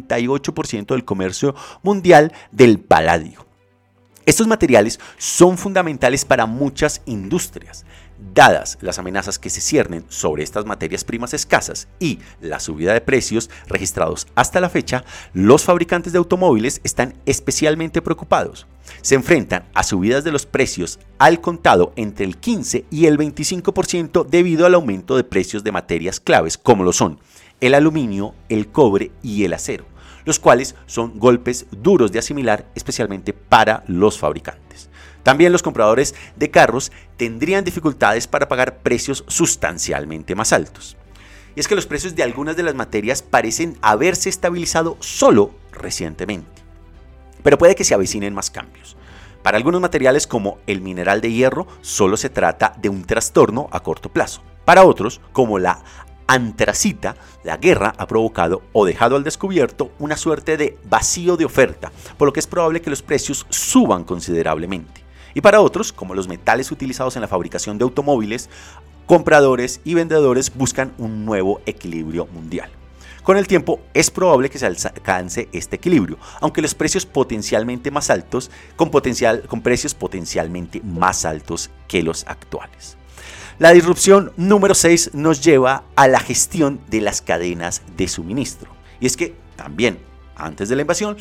48% del comercio mundial del paladio. Estos materiales son fundamentales para muchas industrias. Dadas las amenazas que se ciernen sobre estas materias primas escasas y la subida de precios registrados hasta la fecha, los fabricantes de automóviles están especialmente preocupados. Se enfrentan a subidas de los precios al contado entre el 15 y el 25% debido al aumento de precios de materias claves como lo son el aluminio, el cobre y el acero, los cuales son golpes duros de asimilar especialmente para los fabricantes. También los compradores de carros tendrían dificultades para pagar precios sustancialmente más altos. Y es que los precios de algunas de las materias parecen haberse estabilizado solo recientemente, pero puede que se avecinen más cambios. Para algunos materiales como el mineral de hierro solo se trata de un trastorno a corto plazo. Para otros, como la antracita, la guerra ha provocado o dejado al descubierto una suerte de vacío de oferta, por lo que es probable que los precios suban considerablemente. Y para otros, como los metales utilizados en la fabricación de automóviles, compradores y vendedores buscan un nuevo equilibrio mundial. Con el tiempo es probable que se alcance este equilibrio, aunque los precios potencialmente más altos, con precios potencialmente más altos que los actuales. La disrupción número 6 nos lleva a la gestión de las cadenas de suministro. Y es que también, antes de la invasión,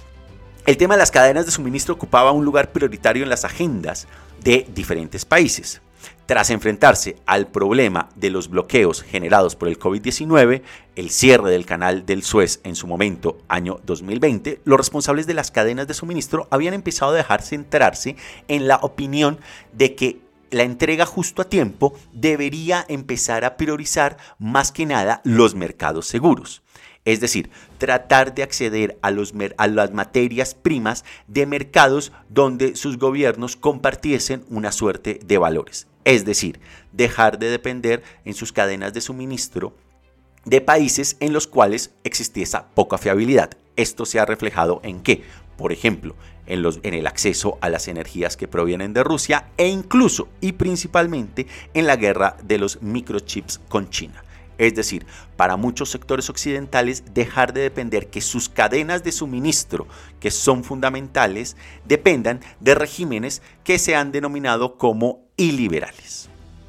el tema de las cadenas de suministro ocupaba un lugar prioritario en las agendas de diferentes países. Tras enfrentarse al problema de los bloqueos generados por el COVID-19, el cierre del canal del Suez en su momento, año 2020, los responsables de las cadenas de suministro habían empezado a dejarse centrarse en la opinión de que la entrega justo a tiempo debería empezar a priorizar más que nada los mercados seguros. Es decir, tratar de acceder a las materias primas de mercados donde sus gobiernos compartiesen una suerte de valores. Es decir, dejar de depender en sus cadenas de suministro de países en los cuales existiese poca fiabilidad. Esto se ha reflejado en qué, por ejemplo, en el acceso a las energías que provienen de Rusia e incluso y principalmente en la guerra de los microchips con China. Es decir, para muchos sectores occidentales dejar de depender que sus cadenas de suministro, que son fundamentales, dependan de regímenes que se han denominado como iliberales.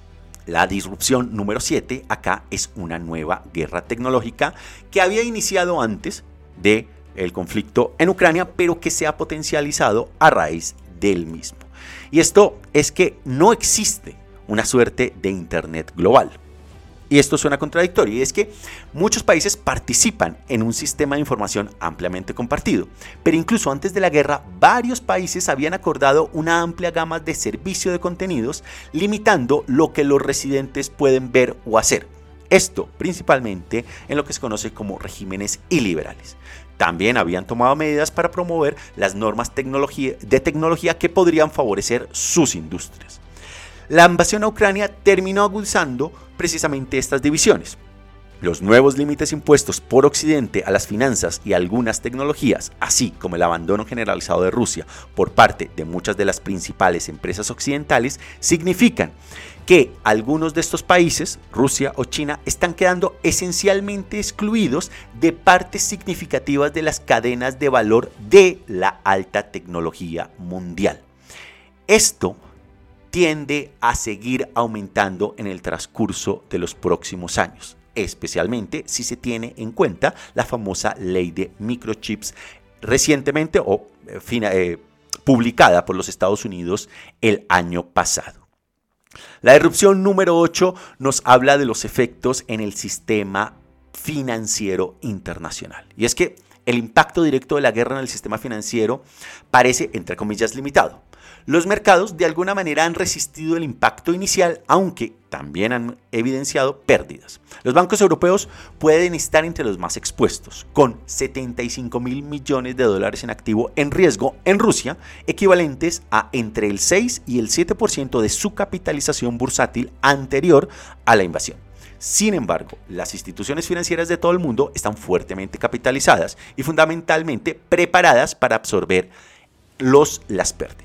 La disrupción número 7 acá es una nueva guerra tecnológica que había iniciado antes del conflicto en Ucrania, pero que se ha potencializado a raíz del mismo. Y esto es que no existe una suerte de Internet global. Y esto suena contradictorio, y es que muchos países participan en un sistema de información ampliamente compartido, pero incluso antes de la guerra, varios países habían acordado una amplia gama de servicio de contenidos, limitando lo que los residentes pueden ver o hacer. Esto principalmente en lo que se conoce como regímenes iliberales. También habían tomado medidas para promover las normas de tecnología que podrían favorecer sus industrias. La invasión a Ucrania terminó agudizando precisamente estas divisiones. Los nuevos límites impuestos por Occidente a las finanzas y algunas tecnologías, así como el abandono generalizado de Rusia por parte de muchas de las principales empresas occidentales, significan que algunos de estos países, Rusia o China, están quedando esencialmente excluidos de partes significativas de las cadenas de valor de la alta tecnología mundial. Esto tiende a seguir aumentando en el transcurso de los próximos años, especialmente si se tiene en cuenta la famosa ley de microchips recientemente publicada por los Estados Unidos el año pasado. La disrupción número 8 nos habla de los efectos en el sistema financiero internacional. Y es que el impacto directo de la guerra en el sistema financiero parece, entre comillas, limitado. Los mercados de alguna manera han resistido el impacto inicial, aunque también han evidenciado pérdidas. Los bancos europeos pueden estar entre los más expuestos, con 75.000 millones de dólares en activo en riesgo en Rusia, equivalentes a entre el 6 y el 7% de su capitalización bursátil anterior a la invasión. Sin embargo, las instituciones financieras de todo el mundo están fuertemente capitalizadas y fundamentalmente preparadas para absorber las pérdidas.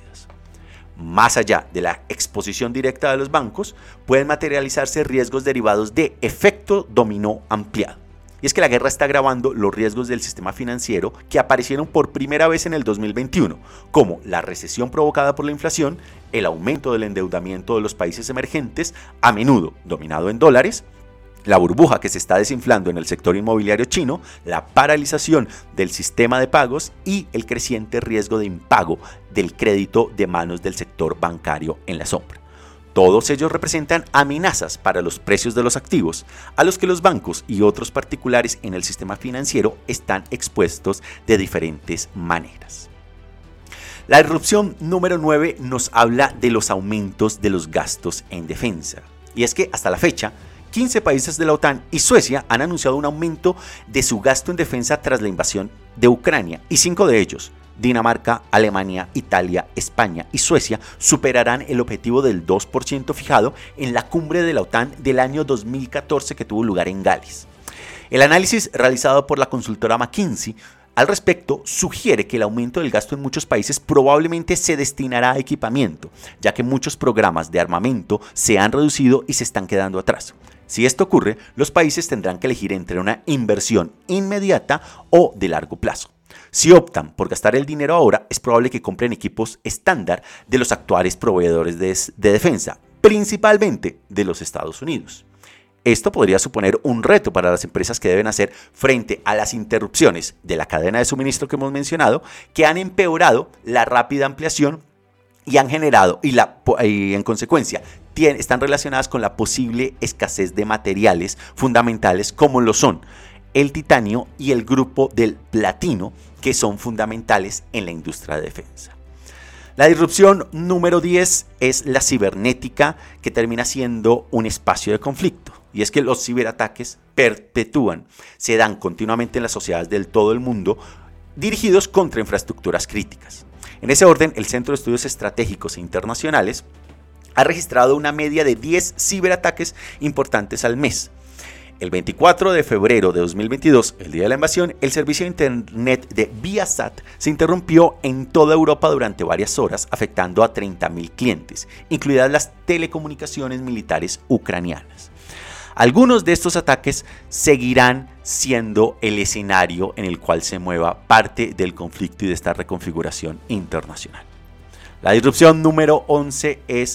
Más allá de la exposición directa de los bancos, pueden materializarse riesgos derivados de efecto dominó ampliado. Y es que la guerra está agravando los riesgos del sistema financiero que aparecieron por primera vez en el 2021, como la recesión provocada por la inflación, el aumento del endeudamiento de los países emergentes, a menudo dominado en dólares, la burbuja que se está desinflando en el sector inmobiliario chino, la paralización del sistema de pagos y el creciente riesgo de impago del crédito de manos del sector bancario en la sombra. Todos ellos representan amenazas para los precios de los activos, a los que los bancos y otros particulares en el sistema financiero están expuestos de diferentes maneras. La disrupción número 9 nos habla de los aumentos de los gastos en defensa. Y es que hasta la fecha, 15 países de la OTAN y Suecia han anunciado un aumento de su gasto en defensa tras la invasión de Ucrania, y 5 de ellos, Dinamarca, Alemania, Italia, España y Suecia, superarán el objetivo del 2% fijado en la cumbre de la OTAN del año 2014 que tuvo lugar en Gales. El análisis realizado por la consultora McKinsey al respecto sugiere que el aumento del gasto en muchos países probablemente se destinará a equipamiento, ya que muchos programas de armamento se han reducido y se están quedando atrás. Si esto ocurre, los países tendrán que elegir entre una inversión inmediata o de largo plazo. Si optan por gastar el dinero ahora, es probable que compren equipos estándar de los actuales proveedores de defensa, principalmente de los Estados Unidos. Esto podría suponer un reto para las empresas que deben hacer frente a las interrupciones de la cadena de suministro que hemos mencionado, que han empeorado la rápida ampliación y han generado, y en consecuencia, están relacionadas con la posible escasez de materiales fundamentales como lo son el titanio y el grupo del platino, que son fundamentales en la industria de defensa. La disrupción número 10 es la cibernética, que termina siendo un espacio de conflicto. Y es que los ciberataques se dan continuamente en las sociedades de todo el mundo, dirigidos contra infraestructuras críticas. En ese orden, el Centro de Estudios Estratégicos e Internacionales ha registrado una media de 10 ciberataques importantes al mes. El 24 de febrero de 2022, el día de la invasión, el servicio de internet de Viasat se interrumpió en toda Europa durante varias horas, afectando a 30.000 clientes, incluidas las telecomunicaciones militares ucranianas. Algunos de estos ataques seguirán siendo el escenario en el cual se mueva parte del conflicto y de esta reconfiguración internacional. La disrupción número 11 es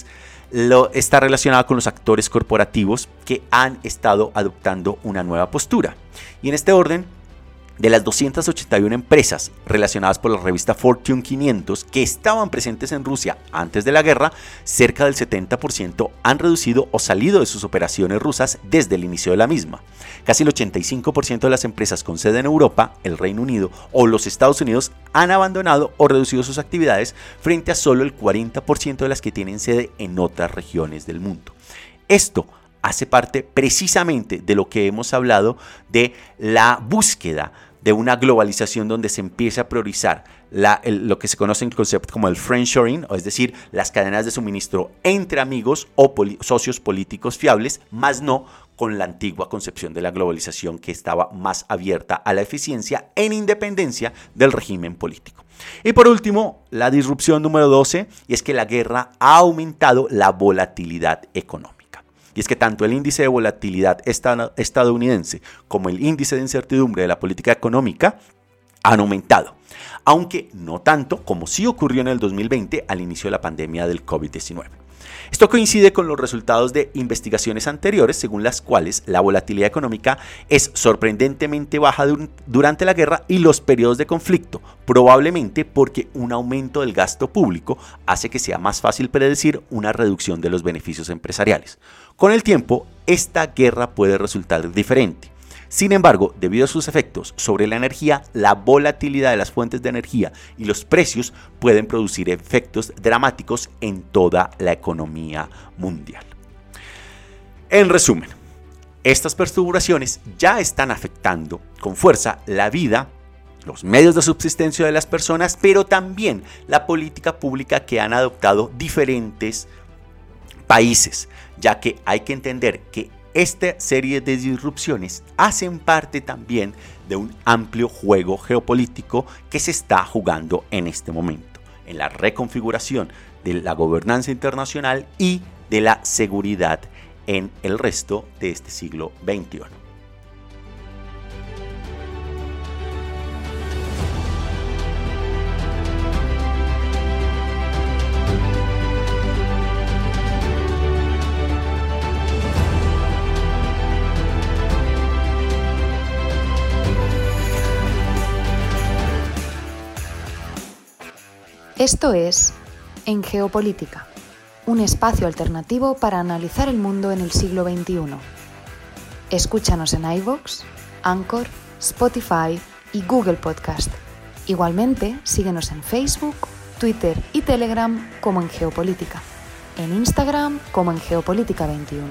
está relacionada con los actores corporativos que han estado adoptando una nueva postura. Y en este orden, de las 281 empresas relacionadas por la revista Fortune 500 que estaban presentes en Rusia antes de la guerra, cerca del 70% han reducido o salido de sus operaciones rusas desde el inicio de la misma. Casi el 85% de las empresas con sede en Europa, el Reino Unido o los Estados Unidos han abandonado o reducido sus actividades frente a solo el 40% de las que tienen sede en otras regiones del mundo. Esto hace parte precisamente de lo que hemos hablado de la búsqueda de una globalización donde se empieza a priorizar lo que se conoce en concepto como el friendshoring, es decir, las cadenas de suministro entre amigos o socios políticos fiables, más no con la antigua concepción de la globalización que estaba más abierta a la eficiencia en independencia del régimen político. Y por último, la disrupción número 12, y es que la guerra ha aumentado la volatilidad económica. Y es que tanto el índice de volatilidad estadounidense como el índice de incertidumbre de la política económica han aumentado, aunque no tanto como sí ocurrió en el 2020 al inicio de la pandemia del COVID-19. Esto coincide con los resultados de investigaciones anteriores, según las cuales la volatilidad económica es sorprendentemente baja durante la guerra y los periodos de conflicto, probablemente porque un aumento del gasto público hace que sea más fácil predecir una reducción de los beneficios empresariales. Con el tiempo, esta guerra puede resultar diferente. Sin embargo, debido a sus efectos sobre la energía, la volatilidad de las fuentes de energía y los precios pueden producir efectos dramáticos en toda la economía mundial. En resumen, estas perturbaciones ya están afectando con fuerza la vida, los medios de subsistencia de las personas, pero también la política pública que han adoptado diferentes países, ya que hay que entender que esta serie de disrupciones hacen parte también de un amplio juego geopolítico que se está jugando en este momento, en la reconfiguración de la gobernanza internacional y de la seguridad en el resto de este siglo XXI. Esto es En Geopolítica, un espacio alternativo para analizar el mundo en el siglo XXI. Escúchanos en iVoox, Anchor, Spotify y Google Podcast. Igualmente, síguenos en Facebook, Twitter y Telegram como En Geopolítica, en Instagram como En Geopolítica 21.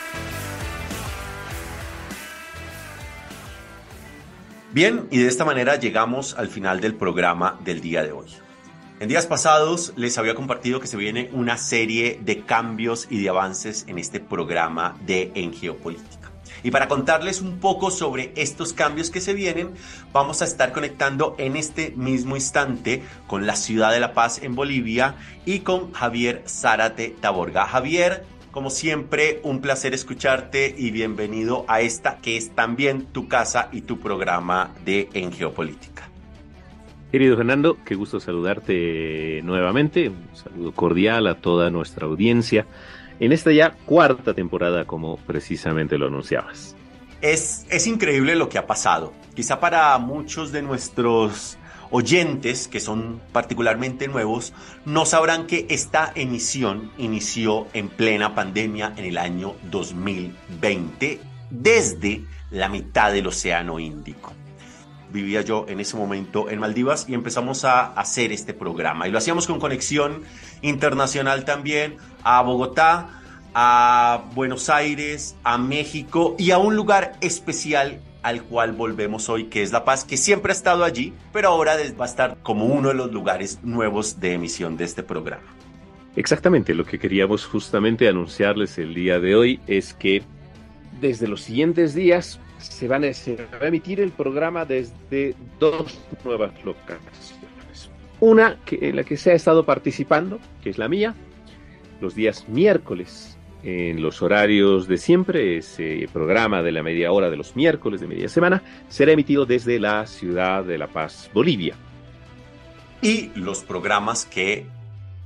Bien, y de esta manera llegamos al final del programa del día de hoy. En días pasados les había compartido que se viene una serie de cambios y de avances en este programa de En Geopolítica. Y para contarles un poco sobre estos cambios que se vienen, vamos a estar conectando en este mismo instante con la ciudad de La Paz en Bolivia y con Javier Zárate Taborga. Javier, como siempre, un placer escucharte y bienvenido a esta que es también tu casa y tu programa de En Geopolítica. Querido Fernando, qué gusto saludarte nuevamente, un saludo cordial a toda nuestra audiencia en esta ya cuarta temporada, como precisamente lo anunciabas. Es increíble lo que ha pasado. Quizá para muchos de nuestros oyentes, que son particularmente nuevos, no sabrán que esta emisión inició en plena pandemia en el año 2020, desde la mitad del Océano Índico. Vivía yo en ese momento en Maldivas y empezamos a hacer este programa. Y lo hacíamos con conexión internacional también a Bogotá, a Buenos Aires, a México y a un lugar especial al cual volvemos hoy, que es La Paz, que siempre ha estado allí, pero ahora va a estar como uno de los lugares nuevos de emisión de este programa. Exactamente, lo que queríamos justamente anunciarles el día de hoy es que desde los siguientes días se va a emitir el programa desde dos nuevas locaciones. Una en la que se ha estado participando, que es la mía, los días miércoles, en los horarios de siempre. Ese programa de la media hora de los miércoles de media semana será emitido desde la ciudad de La Paz, Bolivia. Y los programas que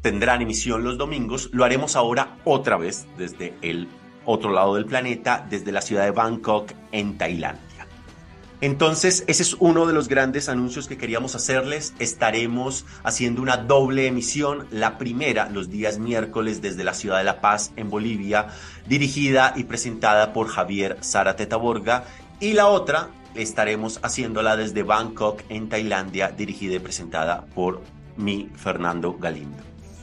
tendrán emisión los domingos, lo haremos ahora otra vez desde el otro lado del planeta, desde la ciudad de Bangkok, en Tailandia. Entonces, ese es uno de los grandes anuncios que queríamos hacerles. Estaremos haciendo una doble emisión, la primera los días miércoles desde la ciudad de La Paz, en Bolivia, dirigida y presentada por Javier Zárate Taborga, y la otra estaremos haciéndola desde Bangkok, en Tailandia, dirigida y presentada por mí, Fernando Galindo.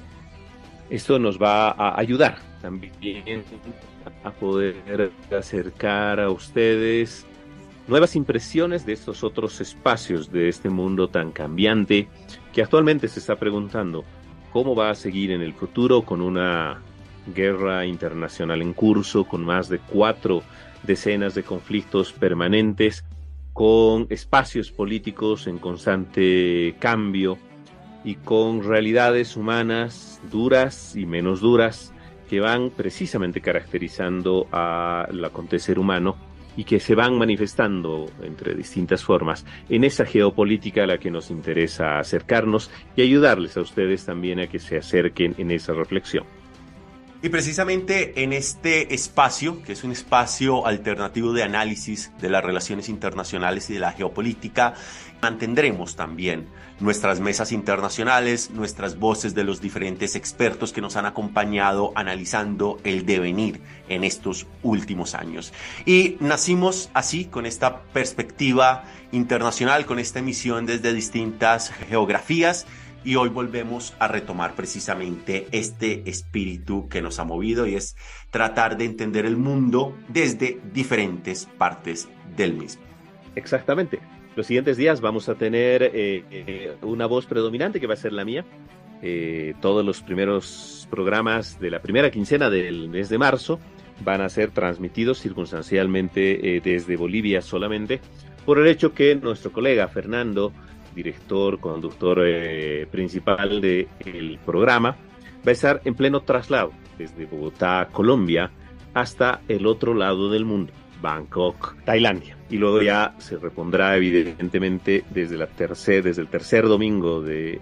Esto nos va a ayudar también a poder acercar a ustedes nuevas impresiones de estos otros espacios de este mundo tan cambiante que actualmente se está preguntando cómo va a seguir en el futuro, con una guerra internacional en curso, con más de 4 decenas de conflictos permanentes, con espacios políticos en constante cambio y con realidades humanas duras y menos duras que van precisamente caracterizando al acontecer humano y que se van manifestando entre distintas formas en esa geopolítica a la que nos interesa acercarnos y ayudarles a ustedes también a que se acerquen en esa reflexión. Y precisamente en este espacio, que es un espacio alternativo de análisis de las relaciones internacionales y de la geopolítica, mantendremos también nuestras mesas internacionales, nuestras voces de los diferentes expertos que nos han acompañado analizando el devenir en estos últimos años. Y nacimos así, con esta perspectiva internacional, con esta emisión desde distintas geografías, y hoy volvemos a retomar precisamente este espíritu que nos ha movido, y es tratar de entender el mundo desde diferentes partes del mismo. Exactamente. Los siguientes días vamos a tener una voz predominante que va a ser la mía. Todos los primeros programas de la primera quincena del mes de marzo van a ser transmitidos circunstancialmente desde Bolivia solamente, por el hecho que nuestro colega Fernando, director, conductor principal del programa, va a estar en pleno traslado desde Bogotá, Colombia, hasta el otro lado del mundo, Bangkok, Tailandia. Y luego ya se repondrá evidentemente desde el tercer domingo de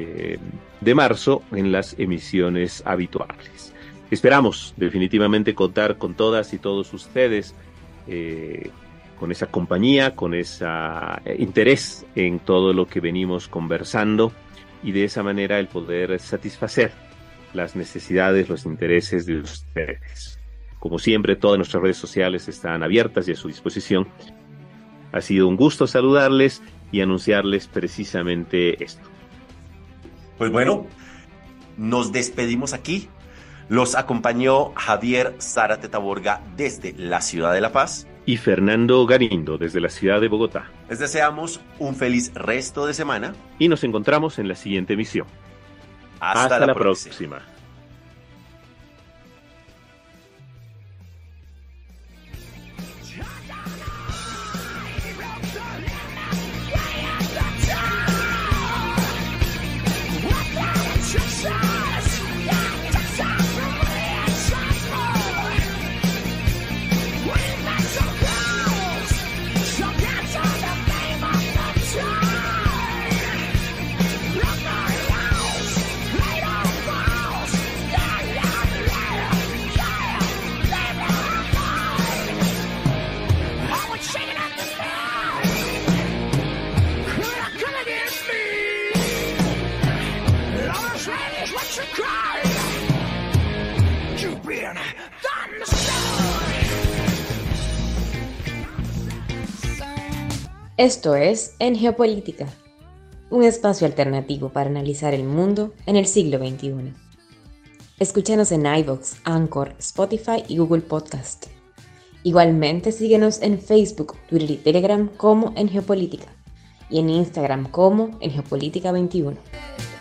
marzo en las emisiones habituales. Esperamos definitivamente contar con todas y todos ustedes, con esa compañía, con ese interés en todo lo que venimos conversando, y de esa manera el poder satisfacer las necesidades, los intereses de ustedes. Como siempre, todas nuestras redes sociales están abiertas y a su disposición. Ha sido un gusto saludarles y anunciarles precisamente esto. Pues bueno, nos despedimos aquí. Los acompañó Javier Zárate Taborga desde la ciudad de La Paz y Fernando Galindo desde la ciudad de Bogotá. Les deseamos un feliz resto de semana y nos encontramos en la siguiente emisión. Hasta la próxima. Esto es En Geopolítica, un espacio alternativo para analizar el mundo en el siglo XXI. Escúchanos en iVoox, Anchor, Spotify y Google Podcast. Igualmente síguenos en Facebook, Twitter y Telegram como En Geopolítica, y en Instagram como En Geopolítica 21.